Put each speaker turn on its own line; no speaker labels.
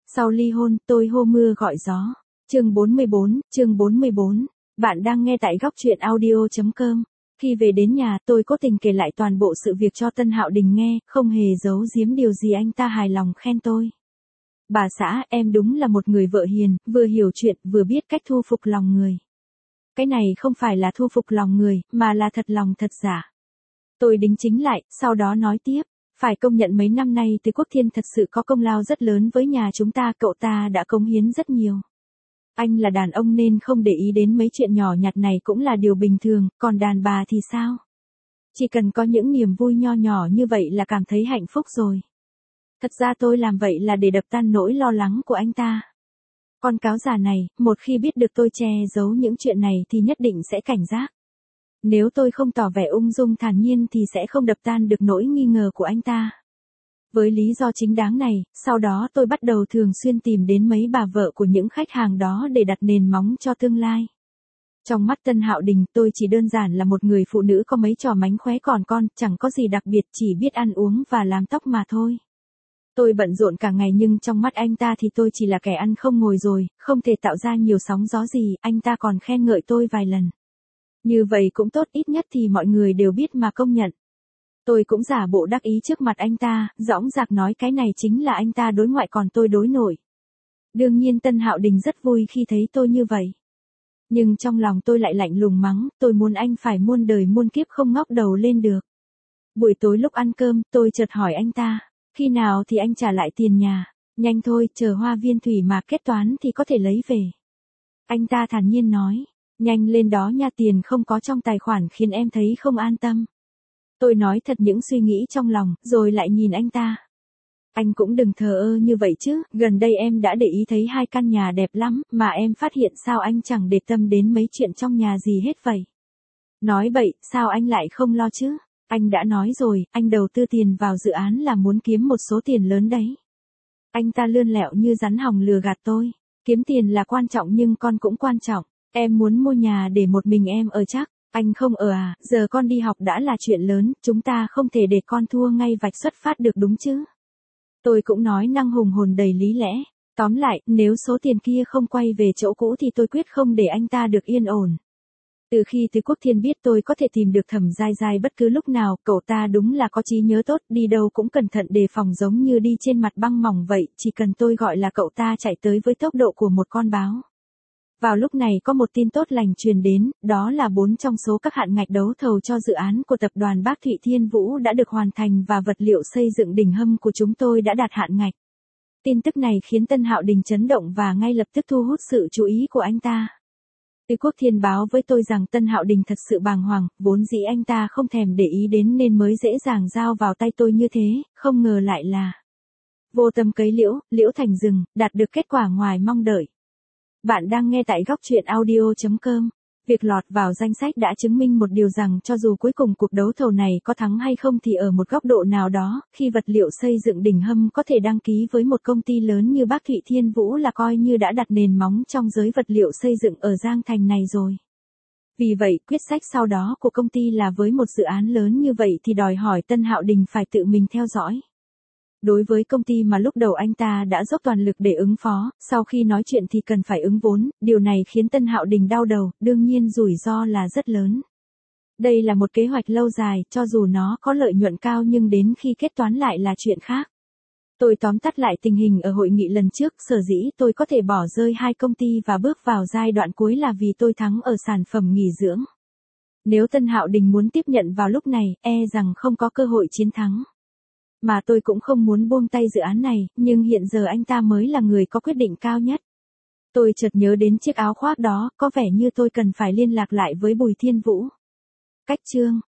Sau ly hôn, tôi hô mưa gọi gió. Chương 44, bạn đang nghe tại góc truyện audio.com. Khi về đến nhà, tôi cố tình kể lại toàn bộ sự việc cho Tân Hạo Đình nghe, không hề giấu giếm điều gì, anh ta hài lòng khen tôi. Bà xã, em đúng là một người vợ hiền, vừa hiểu chuyện, vừa biết cách thu phục lòng người. Cái này không phải là thu phục lòng người, mà là thật lòng thật giả. Tôi đính chính lại, sau đó nói tiếp. Phải công nhận mấy năm nay Từ Quốc Thiên thật sự có công lao rất lớn với nhà chúng ta, cậu ta đã cống hiến rất nhiều. Anh là đàn ông nên không để ý đến mấy chuyện nhỏ nhặt này cũng là điều bình thường, còn đàn bà thì sao? Chỉ cần có những niềm vui nho nhỏ như vậy là cảm thấy hạnh phúc rồi. Thật ra tôi làm vậy là để đập tan nỗi lo lắng của anh ta. Con cáo già này, một khi biết được tôi che giấu những chuyện này thì nhất định sẽ cảnh giác. Nếu tôi không tỏ vẻ ung dung thản nhiên thì sẽ không đập tan được nỗi nghi ngờ của anh ta. Với lý do chính đáng này, sau đó tôi bắt đầu thường xuyên tìm đến mấy bà vợ của những khách hàng đó để đặt nền móng cho tương lai. Trong mắt Tân Hạo Đình, tôi chỉ đơn giản là một người phụ nữ có mấy trò mánh khóe còn con, chẳng có gì đặc biệt, chỉ biết ăn uống và làm tóc mà thôi. Tôi bận rộn cả ngày nhưng trong mắt anh ta thì tôi chỉ là kẻ ăn không ngồi rồi, không thể tạo ra nhiều sóng gió gì, anh ta còn khen ngợi tôi vài lần. Như vậy cũng tốt, ít nhất thì mọi người đều biết mà công nhận. Tôi cũng giả bộ đắc ý trước mặt anh ta, dõng dạc nói cái này chính là anh ta đối ngoại còn tôi đối nội. Đương nhiên Tân Hạo Đình rất vui khi thấy tôi như vậy. Nhưng trong lòng tôi lại lạnh lùng mắng, tôi muốn anh phải muôn đời muôn kiếp không ngóc đầu lên được. Buổi tối lúc ăn cơm, tôi chợt hỏi anh ta, khi nào thì anh trả lại tiền nhà? Nhanh thôi, chờ Hoa Viên Thủy Mạc kết toán thì có thể lấy về. Anh ta thản nhiên nói, nhanh lên đó nha, tiền không có trong tài khoản khiến em thấy không an tâm. Tôi nói thật những suy nghĩ trong lòng, rồi lại nhìn anh ta. Anh cũng đừng thờ ơ như vậy chứ, gần đây em đã để ý thấy 2 căn nhà đẹp lắm, mà em phát hiện sao anh chẳng để tâm đến mấy chuyện trong nhà gì hết vậy. Nói bậy, sao anh lại không lo chứ? Anh đã nói rồi, anh đầu tư tiền vào dự án là muốn kiếm một số tiền lớn đấy. Anh ta lươn lẹo như rắn hòng lừa gạt tôi. Kiếm tiền là quan trọng nhưng con cũng quan trọng. Em muốn mua nhà để một mình em ở chắc. Anh không ở à, giờ con đi học đã là chuyện lớn, chúng ta không thể để con thua ngay vạch xuất phát được đúng chứ. Tôi cũng nói năng hùng hồn đầy lý lẽ. Tóm lại, nếu số tiền kia không quay về chỗ cũ thì tôi quyết không để anh ta được yên ổn. Từ khi Từ Quốc Thiên biết tôi có thể tìm được Thẩm Giai Giai bất cứ lúc nào, cậu ta đúng là có trí nhớ tốt, đi đâu cũng cẩn thận đề phòng giống như đi trên mặt băng mỏng vậy, chỉ cần tôi gọi là cậu ta chạy tới với tốc độ của một con báo. Vào lúc này có một tin tốt lành truyền đến, đó là 4 trong số các hạn ngạch đấu thầu cho dự án của tập đoàn Bác Thụy Thiên Vũ đã được hoàn thành và vật liệu xây dựng đỉnh hầm của chúng tôi đã đạt hạn ngạch. Tin tức này khiến Tân Hạo Đình chấn động và ngay lập tức thu hút sự chú ý của anh ta. Từ Quốc Thiên báo với tôi rằng Tân Hạo Đình thật sự bàng hoàng, vốn dĩ anh ta không thèm để ý đến nên mới dễ dàng giao vào tay tôi như thế, không ngờ lại là vô tâm cấy liễu, liễu thành rừng, đạt được kết quả ngoài mong đợi. Bạn đang nghe tại góc truyện audio.com. Việc lọt vào danh sách đã chứng minh một điều rằng cho dù cuối cùng cuộc đấu thầu này có thắng hay không thì ở một góc độ nào đó, khi vật liệu xây dựng đỉnh hầm có thể đăng ký với một công ty lớn như Bác Thụy Thiên Vũ là coi như đã đặt nền móng trong giới vật liệu xây dựng ở Giang Thành này rồi. Vì vậy, quyết sách sau đó của công ty là với một dự án lớn như vậy thì đòi hỏi Tân Hạo Đình phải tự mình theo dõi. Đối với công ty mà lúc đầu anh ta đã dốc toàn lực để ứng phó, sau khi nói chuyện thì cần phải ứng vốn, điều này khiến Tân Hạo Đình đau đầu, đương nhiên rủi ro là rất lớn. Đây là một kế hoạch lâu dài, cho dù nó có lợi nhuận cao nhưng đến khi kết toán lại là chuyện khác. Tôi tóm tắt lại tình hình ở hội nghị lần trước, sở dĩ tôi có thể bỏ rơi 2 công ty và bước vào giai đoạn cuối là vì tôi thắng ở sản phẩm nghỉ dưỡng. Nếu Tân Hạo Đình muốn tiếp nhận vào lúc này, rằng không có cơ hội chiến thắng. Mà tôi cũng không muốn buông tay dự án này, nhưng hiện giờ anh ta mới là người có quyết định cao nhất. Tôi chợt nhớ đến chiếc áo khoác đó, có vẻ như tôi cần phải liên lạc lại với Bùi Thiên Vũ. Cách chương